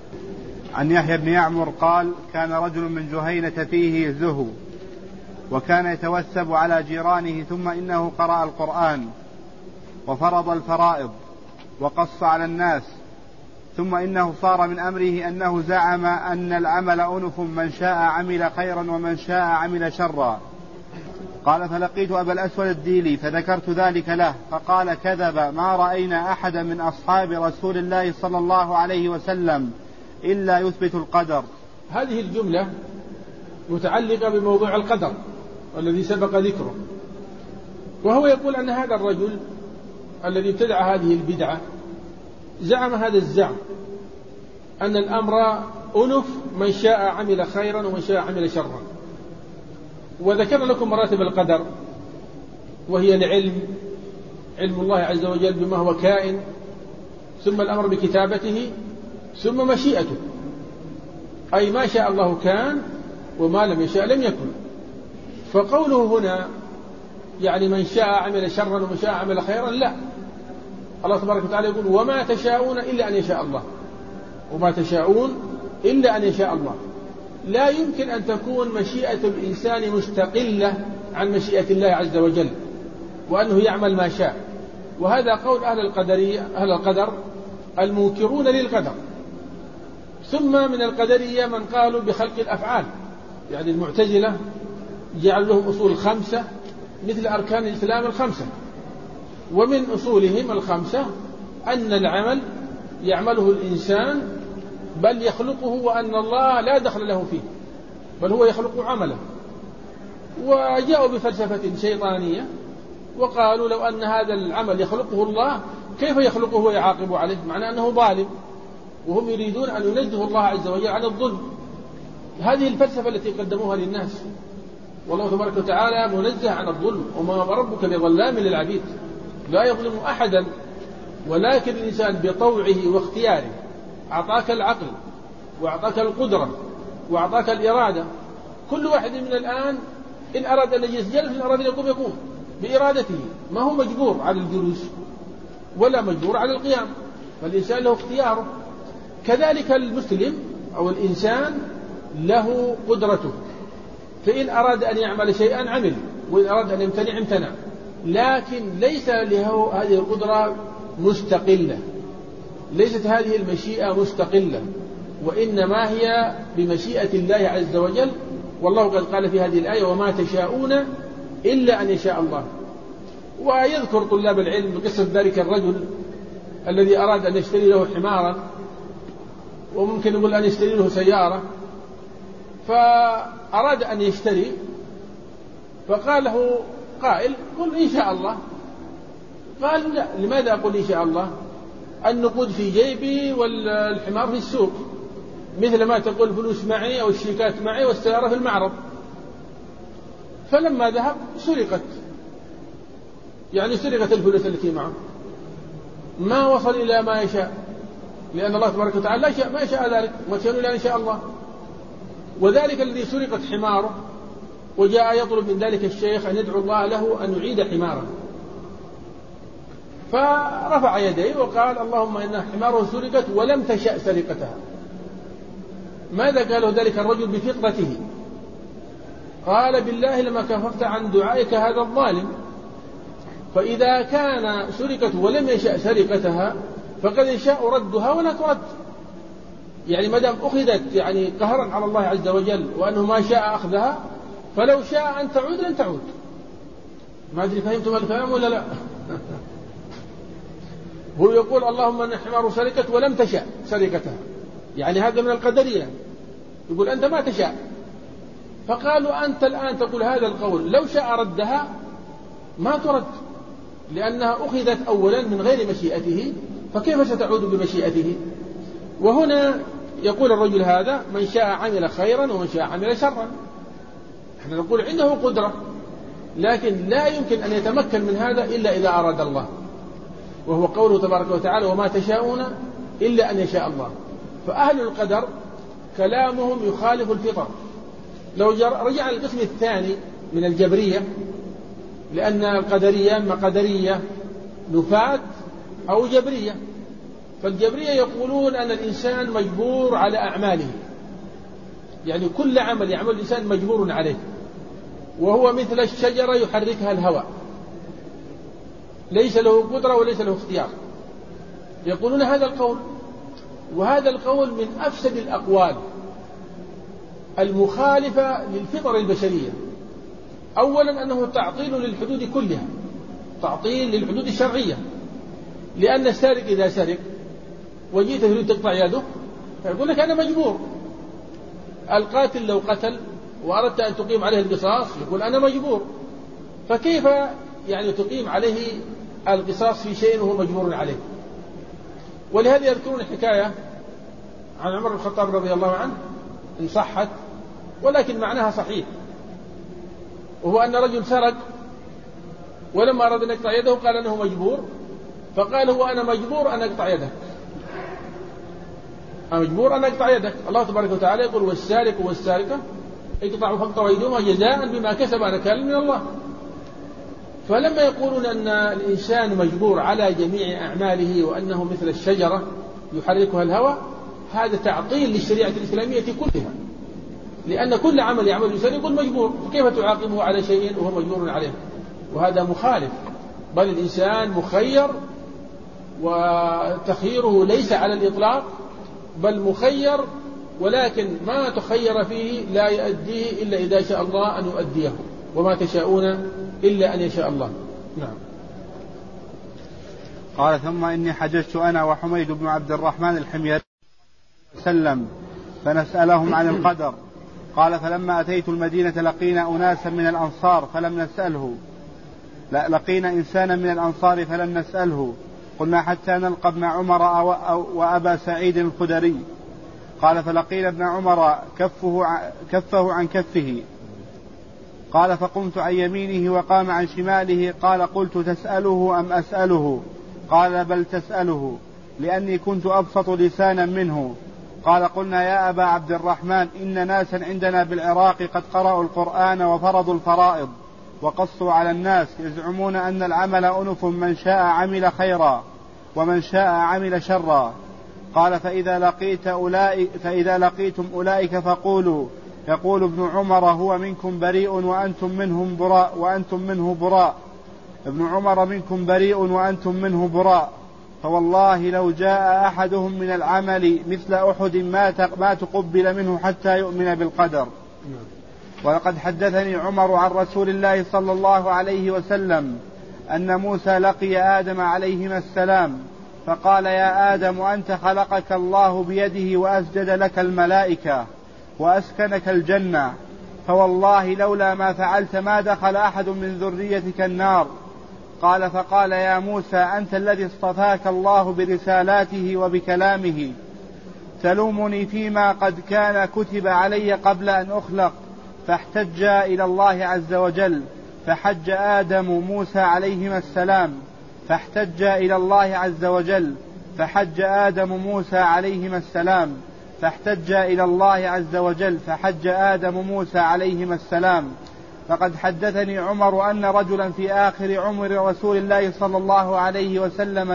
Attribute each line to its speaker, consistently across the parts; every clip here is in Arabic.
Speaker 1: عن يحيى بن يعمر قال: كان رجل من جهينة فيه زهو، وكان يتوثب على جيرانه، ثم إنه قرأ القرآن وفرض الفرائض وقص على الناس، ثم إنه صار من أمره أنه زعم أن العمل أنف، من شاء عمل خيرا ومن شاء عمل شرا. قال: فلقيت أبا الأسود الديلي فذكرت ذلك له، فقال: كذب، ما رأينا أحدا من أصحاب رسول الله صلى الله عليه وسلم إلا يثبت القدر.
Speaker 2: هذه الجملة متعلقة بموضوع القدر الذي سبق ذكره، وهو يقول أن هذا الرجل الذي ابتدع هذه البدعة زعم هذا الزعم أن الأمر أنف، من شاء عمل خيرا ومن شاء عمل شرا. وذكر لكم مراتب القدر، وهي العلم، علم الله عز وجل بما هو كائن، ثم الأمر بكتابته، ثم مشيئته، أي ما شاء الله كان وما لم يشاء لم يكن. فقوله هنا يعني من شاء عمل شرا ومن شاء عمل خيرا، لا، الله تبارك وتعالى يقول: وما تشاءون إلا أن يشاء الله، وما تشاءون إلا أن يشاء الله. لا يمكن أن تكون مشيئة الإنسان مستقلة عن مشيئة الله عز وجل، وأنه يعمل ما شاء. وهذا قول أهل القدر المنكرون للقدر. ثم من القدرية من قالوا بخلق الأفعال، يعني المعتزلة جعلوا لهم أصول 5 مثل أركان الإسلام 5، ومن أصولهم 5 أن العمل يعمله الإنسان بل يخلقه، وأن الله لا دخل له فيه، بل هو يخلق عمله. وجاءوا بفلسفة شيطانية وقالوا: لو أن هذا العمل يخلقه الله، كيف يخلقه ويعاقب عليه؟ معنى أنه ظالم، وهم يريدون أن ينزهوا الله عز وجل عن الظلم. هذه الفلسفة التي قدموها للناس، والله تبارك وتعالى منزه عن الظلم، وما ربك بظلام للعبيد، لا يظلم أحدا، ولكن الإنسان بطوعه واختياره أعطاك العقل وأعطاك القدرة وأعطاك الإرادة. كل واحد من الآن إن أراد أن يجلس جلس، إن أراد أن يقوم بإرادته، ما هو مجبور على الجلوس ولا مجبور على القيام، فالإنسان له اختياره. كذلك المسلم أو الإنسان له قدرته، فإن أراد أن يعمل شيئا عمل، وإن أراد أن يمتنع امتنع، لكن ليس له هذه القدرة مستقلة، ليست هذه المشيئة مستقلة، وإنما هي بمشيئة الله عز وجل. والله قد قال في هذه الآية: وما تشاءون إلا أن يشاء الله. ويذكر طلاب العلم قصة ذلك الرجل الذي أراد أن يشتري له حمارا، وممكن يقول أن يشتري له سيارة، فأراد أن يشتري، فقال له قائل: قل إن شاء الله. قال: لا، لماذا أقول إن شاء الله؟ النقود في جيبي والحمار في السوق، مثل ما تقول فلوس معي أو الشيكات معي والسيارة في المعرض. فلما ذهب سرقت، يعني سرقت الفلوس التي معه، ما وصل إلى ما يشاء، لأن الله تبارك وتعالى لا يشاء ما يشاء ذلك، ما تشاءون إلا إن شاء الله. وذلك الذي سرقت حماره وجاء يطلب من ذلك الشيخ أن يدعو الله له أن يعيد حماره، فرفع يديه وقال: اللهم إن حماره سرقت ولم تشأ سرقتها. ماذا قاله ذلك الرجل بفطرته؟ قال: بالله لما كفرت عن دعائك هذا الظالم. فإذا كان سرقت ولم يشأ سرقتها، فقد يشاء ردها ولا ترد، يعني ما دام أخذت يعني قهرا على الله عز وجل، وأنه ما شاء أخذها، فلو شاء أن تعود لن تعود. ما أدري فهمتم الكلام ولا لا؟ هو يقول: اللهم أن الحمار سرقت ولم تشاء سرقتها، يعني هذا من القدرية، يقول أنت ما تشاء. فقالوا: أنت الآن تقول هذا القول، لو شاء ردها ما ترد، لأنها أخذت أولا من غير مشيئته، فكيف ستعود بمشيئته؟ وهنا يقول الرجل هذا: من شاء عمل خيرا ومن شاء عمل شرا. احنا نقول عنده قدرة، لكن لا يمكن أن يتمكن من هذا إلا إذا أراد الله، وهو قوله تبارك وتعالى: وما تشاءون إلا أن يشاء الله. فأهل القدر كلامهم يخالف الفطر. لو رجع القسم الثاني من الجبرية، لأن القدرية إما قدرية نفاة أو جبرية، فالجبرية يقولون أن الإنسان مجبور على أعماله، يعني كل عمل يعمل الإنسان مجبور عليه، وهو مثل الشجرة يحركها الهواء، ليس له قدرة وليس له اختيار. يقولون هذا القول، وهذا القول من أفسد الأقوال المخالفة للفطر البشرية. أولا أنه تعطيل للحدود كلها، تعطيل للحدود الشرعية، لأن السارق إذا سرق وجيت تريد تقطع يده فيقول لك أنا مجبور. القاتل لو قتل وأردت أن تقيم عليه القصاص يقول أنا مجبور. فكيف يعني تقيم عليه القصاص في شيء وهو مجبور عليه؟ ولهذا يذكرون حكاية عن عمر بن الخطاب رضي الله عنه إن صحت، ولكن معناها صحيح، وهو أن رجل سرق ولما أراد أن يقطع يده قال أنه مجبور، فقال هو أنا مجبور أن أقطع يدك، أنا مجبور أن أقطع يدك. الله تبارك وتعالى يقول والسارق والسارقة اقطعوا فاقطعوا أيديهما جزاء بما كسب نكالا من الله. فلما يقولون أن الإنسان مجبور على جميع أعماله وأنه مثل الشجرة يحركها الهوى، هذا تعطيل للشريعة الإسلامية كلها، لأن كل عمل يعمل الإنسان يقول مجبور، فكيف تعاقبه على شيء وهو مجبور عليه؟ وهذا مخالف، بل الإنسان مخير، وتخييره ليس على الإطلاق بل مخير، ولكن ما تخير فيه لا يؤديه إلا إذا شاء الله أن يؤديه، وما تشاءون إلا أن يشاء الله. نعم.
Speaker 1: قال ثم إني حججت أنا وحميد بن عبد الرحمن الحميري وسلم فنسألهم عن القدر. قال فلما أتيت المدينة لقينا أناسا من الأنصار فلم نسأله، لقينا إنسانا من الأنصار فلم نسأله، قلنا حتى نلقى ابن عمر وأبا سعيد الخدري. قال فلقينا ابن عمر كفه عن كفه. قال فقمت عن يمينه وقام عن شماله. قال قلت تسأله أم أسأله؟ قال بل تسأله، لأني كنت أبسط لسانا منه. قال قلنا يا أبا عبد الرحمن إن ناسا عندنا بالعراق قد قرأوا القرآن وفرضوا الفرائض وقصوا على الناس، يزعمون أن العمل أنف، من شاء عمل خيرا ومن شاء عمل شرا. قال فإذا لقيتم أولئك فقولوا يقول ابن عمر هو منكم بريء وأنتم منه براء ابن عمر منكم بريء وأنتم منه براء، فوالله لو جاء أحدهم من العمل مثل أحد ما تقبل منه حتى يؤمن بالقدر. ولقد حدثني عمر عن رسول الله صلى الله عليه وسلم أن موسى لقي آدم عليهما السلام فقال يا آدم أنت خلقك الله بيده وأسجد لك الملائكة وأسكنك الجنة، فوالله لولا ما فعلت ما دخل أحد من ذريتك النار. قال فقال يا موسى أنت الذي اصطفاك الله برسالاته وبكلامه، تلومني فيما قد كان كتب علي قبل أن أخلق. فاحتج إلى الله عز وجل فحج آدم موسى عليهما السلام، فاحتج إلى الله عز وجل فحج آدم موسى عليهما السلام، فاحتج إلى الله عز وجل فحج آدم موسى عليهما السلام. فقد حدثني عمر أن رجلا في آخر عمر رسول الله صلى الله عليه وسلم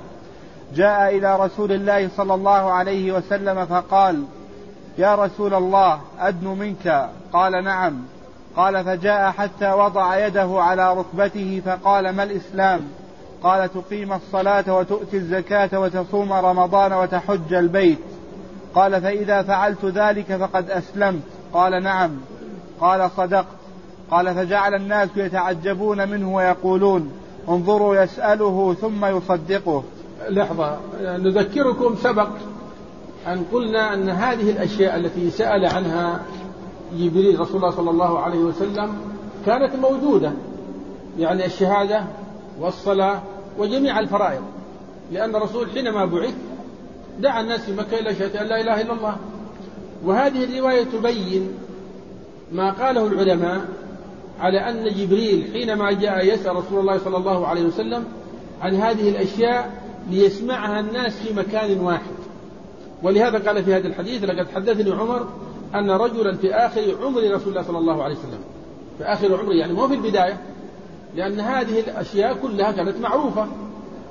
Speaker 1: جاء إلى رسول الله صلى الله عليه وسلم فقال يا رسول الله أدن منك؟ قال نعم. قال فجاء حتى وضع يده على ركبته فقال ما الإسلام؟ قال تقيم الصلاة وتؤتي الزكاة وتصوم رمضان وتحج البيت. قال فإذا فعلت ذلك فقد أسلمت؟ قال نعم. قال صدقت. قال فجعل الناس يتعجبون منه ويقولون انظروا يسأله ثم يصدقه.
Speaker 2: لحظة نذكركم، سبق أن قلنا أن هذه الأشياء التي سأل عنها جبريل رسول الله صلى الله عليه وسلم كانت موجودة، يعني الشهادة والصلاة وجميع الفرائض، لأن الرسول حينما بعث دعا الناس في مكة إلى شهادة أن لا إله إلا الله. وهذه الرواية تبين ما قاله العلماء على أن جبريل حينما جاء يسأل رسول الله صلى الله عليه وسلم عن هذه الأشياء ليسمعها الناس في مكان واحد. ولهذا قال في هذا الحديث لقد حدثني عمر أن رجلا في آخر عمر رسول الله صلى الله عليه وسلم، في آخر عمره يعني مو في البداية، لأن هذه الأشياء كلها كانت معروفة،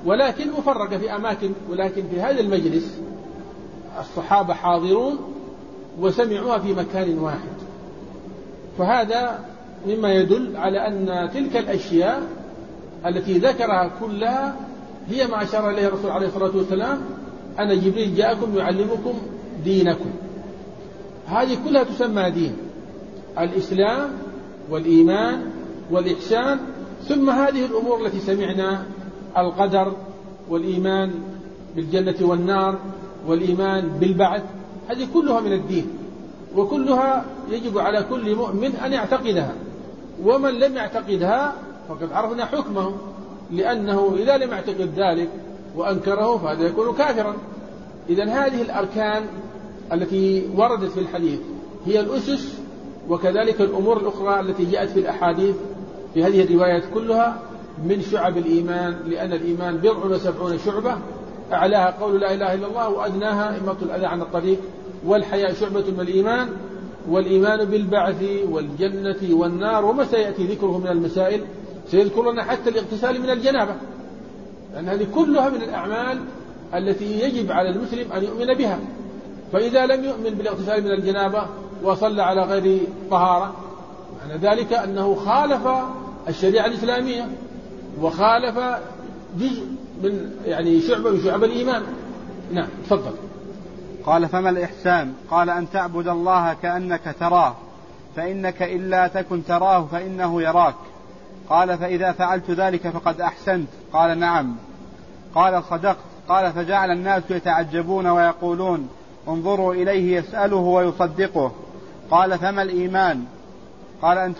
Speaker 2: ولكن مفرقة في أماكن، ولكن في هذا المجلس الصحابة حاضرون وسمعوها في مكان واحد، فهذا مما يدل على أن تلك الأشياء التي ذكرها كلها هي ما أشار إليه الرسول عليه الصلاة والسلام: أنا جبريل جاءكم يعلمكم دينكم. هذه كلها تسمى دين: الإسلام والإيمان والإحسان، ثم هذه الأمور التي سمعنا: القدر والإيمان بالجنة والنار والإيمان بالبعث. هذه كلها من الدين، وكلها يجب على كل مؤمن أن يعتقدها، ومن لم يعتقدها فقد عرفنا حكمه، لأنه إذا لم يعتقد ذلك وأنكره فهذا يكون كافرا. إذن هذه الأركان التي وردت في الحديث هي الأسس، وكذلك الأمور الأخرى التي جاءت في الأحاديث في هذه الروايات كلها من شعب الإيمان، لأن الإيمان 70 شعبة، أعلاها قول لا إله إلا الله، وأدناها إماطة الأذى عن الطريق، والحياء شعبة من الإيمان، والإيمان بالبعث والجنة والنار، وما سيأتي ذكره من المسائل سيذكر لنا حتى الاغتسال من الجنابة، لأن هذه كلها من الأعمال التي يجب على المسلم أن يؤمن بها. فإذا لم يؤمن بالاغتسال من الجنابة وصلى على غير طهارة، معنى ذلك أنه خالف الشريعة الإسلامية وخالف جزء من شعبة من شعب الإيمان. نعم، تفضل.
Speaker 1: قال: فما الإحسان؟ قال: أن تعبد الله كأنك تراه، فإنك إلا تكن تراه فإنه يراك. قال: فإذا فعلت ذلك فقد أحسنت. قال: نعم. قال: صدقت. قال: فجعل الناس يتعجبون ويقولون: انظروا إليه يسأله ويصدقه. قال: فما الإيمان؟ قال: أن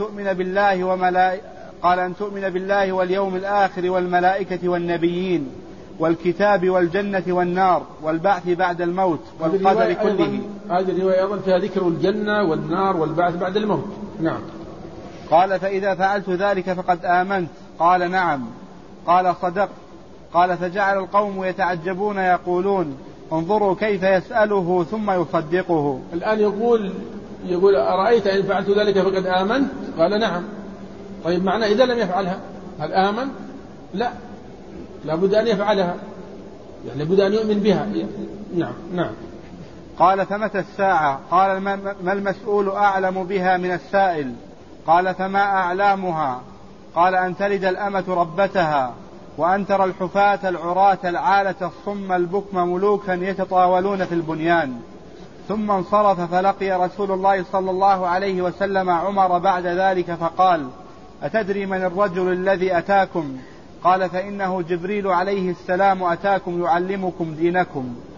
Speaker 1: تؤمن بالله واليوم الآخر والملائكة والنبيين والكتاب والجنة والنار والبعث بعد الموت والقدر كله.
Speaker 2: هذه الرواية أيضا فيها ذكر الجنة والنار والبعث بعد الموت. نعم.
Speaker 1: قال: فإذا فعلت ذلك فقد آمنت. قال: نعم. قال: صدقت. قال: فجعل القوم يتعجبون يقولون: انظروا كيف يسأله ثم يصدقه.
Speaker 2: الآن يقول أرأيت إن فعلت ذلك فقد آمنت؟ قال: نعم. طيب، معنى إذا لم يفعلها هل آمن؟ لا، لابد أن يفعلها، لابد أن يؤمن بها. نعم.
Speaker 1: قال: فمتى الساعة؟ قال: ما المسؤول أعلم بها من السائل؟ قال: فما أعلامها؟ قال: أن تلد الأمة ربتها، وأن ترى الحفاة العراة العالة الصم البكم ملوكا يتطاولون في البنيان. ثم انصرف، فلقي رسول الله صلى الله عليه وسلم عمر بعد ذلك فقال: أتدري من الرجل الذي أتاكم؟ قال: فإنه جبريل عليه السلام أتاكم يعلمكم دينكم.